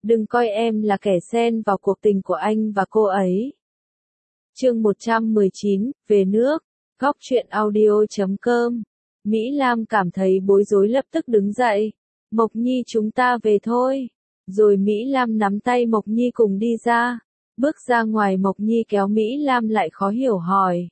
Đừng coi em là kẻ xen vào cuộc tình của anh và cô ấy. Chương 119, về nước. Góc truyện audio.com. Mỹ Lam cảm thấy bối rối lập tức đứng dậy. Mộc Nhi, chúng ta về thôi. Rồi Mỹ Lam nắm tay Mộc Nhi cùng đi ra. Bước ra ngoài, Mộc Nhi kéo Mỹ Lam lại khó hiểu hỏi.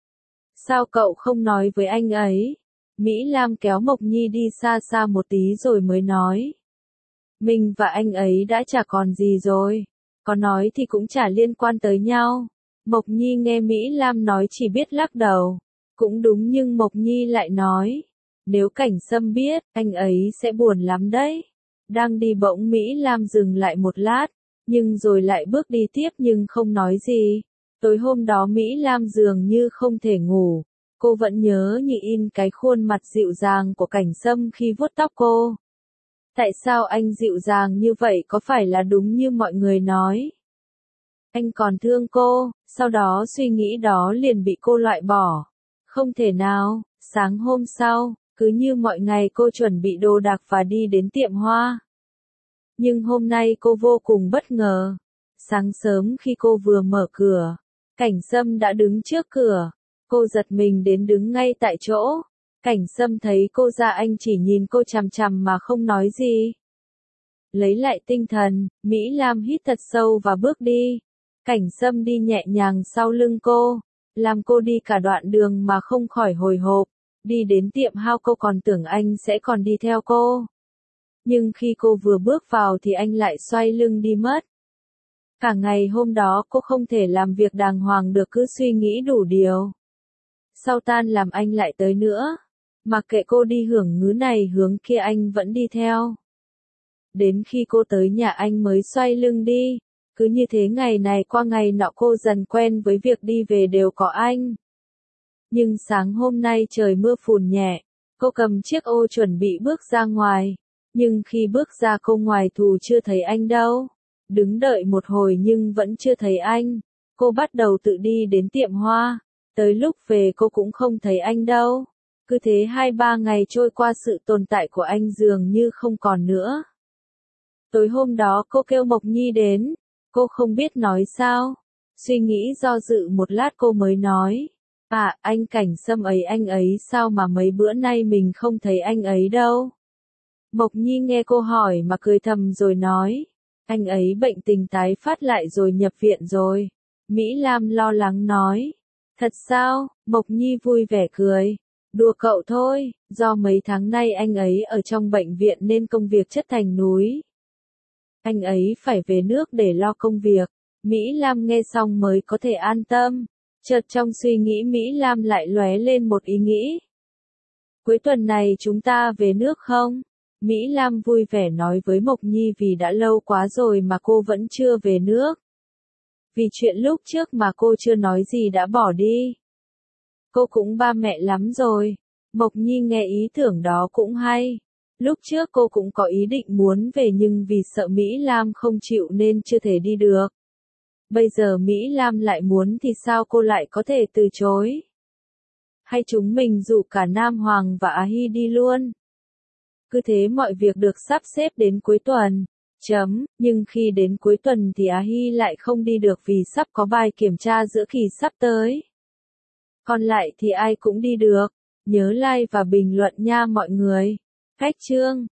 Sao cậu không nói với anh ấy? Mỹ Lam kéo Mộc Nhi đi xa xa một tí rồi mới nói. Mình và anh ấy đã chả còn gì rồi. Có nói thì cũng chả liên quan tới nhau. Mộc Nhi nghe Mỹ Lam nói chỉ biết lắc đầu. Cũng đúng, nhưng Mộc Nhi lại nói. Nếu Cảnh Sâm biết, anh ấy sẽ buồn lắm đấy. Đang đi bỗng Mỹ Lam dừng lại một lát, nhưng rồi lại bước đi tiếp nhưng không nói gì. Tối hôm đó Mỹ Lam dường như không thể ngủ. Cô vẫn nhớ như in cái khuôn mặt dịu dàng của Cảnh Sâm khi vuốt tóc cô. Tại sao anh dịu dàng như vậy, có phải là đúng như mọi người nói? Anh còn thương cô, sau đó suy nghĩ đó liền bị cô loại bỏ. Không thể nào. Sáng hôm sau, cứ như mọi ngày cô chuẩn bị đồ đạc và đi đến tiệm hoa. Nhưng hôm nay cô vô cùng bất ngờ. Sáng sớm khi cô vừa mở cửa, Cảnh Sâm đã đứng trước cửa. Cô giật mình đến đứng ngay tại chỗ. Cảnh Sâm thấy cô ra, anh chỉ nhìn cô chằm chằm mà không nói gì. Lấy lại tinh thần, Mỹ Lam hít thật sâu và bước đi. Cảnh Sâm đi nhẹ nhàng sau lưng cô, làm cô đi cả đoạn đường mà không khỏi hồi hộp. Đi đến tiệm hao cô còn tưởng anh sẽ còn đi theo cô. Nhưng khi cô vừa bước vào thì anh lại xoay lưng đi mất. Cả ngày hôm đó cô không thể làm việc đàng hoàng được, cứ suy nghĩ đủ điều. Sau tan làm anh lại tới nữa. Mặc kệ cô đi hưởng ngứ này hướng kia, anh vẫn đi theo. Đến khi cô tới nhà anh mới xoay lưng đi. Cứ như thế ngày này qua ngày nọ cô dần quen với việc đi về đều có anh. Nhưng sáng hôm nay trời mưa phùn nhẹ. Cô cầm chiếc ô chuẩn bị bước ra ngoài. Nhưng khi bước ra cô ngoài thù chưa thấy anh đâu. Đứng đợi một hồi nhưng vẫn chưa thấy anh. Cô bắt đầu tự đi đến tiệm hoa. Tới lúc về cô cũng không thấy anh đâu. Cứ thế 2-3 ngày trôi qua, sự tồn tại của anh dường như không còn nữa. Tối hôm đó cô kêu Mộc Nhi đến. Cô không biết nói sao. Suy nghĩ do dự một lát cô mới nói. À, anh Cảnh Sâm ấy, anh ấy sao mà mấy bữa nay mình không thấy anh ấy đâu. Mộc Nhi nghe cô hỏi mà cười thầm rồi nói. Anh ấy bệnh tình tái phát lại rồi, nhập viện rồi. Mỹ Lam lo lắng nói. Thật sao? Mộc Nhi vui vẻ cười. Đùa cậu thôi, do mấy tháng nay anh ấy ở trong bệnh viện nên công việc chất thành núi. Anh ấy phải về nước để lo công việc. Mỹ Lam nghe xong mới có thể an tâm. Chợt trong suy nghĩ Mỹ Lam lại lóe lên một ý nghĩ. Cuối tuần này chúng ta về nước không? Mỹ Lam vui vẻ nói với Mộc Nhi vì đã lâu quá rồi mà cô vẫn chưa về nước. Vì chuyện lúc trước mà cô chưa nói gì đã bỏ đi. Cô cũng ba mẹ lắm rồi. Mộc Nhi nghe ý tưởng đó cũng hay. Lúc trước cô cũng có ý định muốn về nhưng vì sợ Mỹ Lam không chịu nên chưa thể đi được. Bây giờ Mỹ Lam lại muốn thì sao cô lại có thể từ chối? Hay chúng mình rủ cả Nam Hoàng và Á Hy đi luôn? Cứ thế mọi việc được sắp xếp đến cuối tuần. Nhưng khi đến cuối tuần thì Á Hy lại không đi được vì sắp có bài kiểm tra giữa kỳ sắp tới. Còn lại thì ai cũng đi được. Nhớ like và bình luận nha mọi người. Cách chương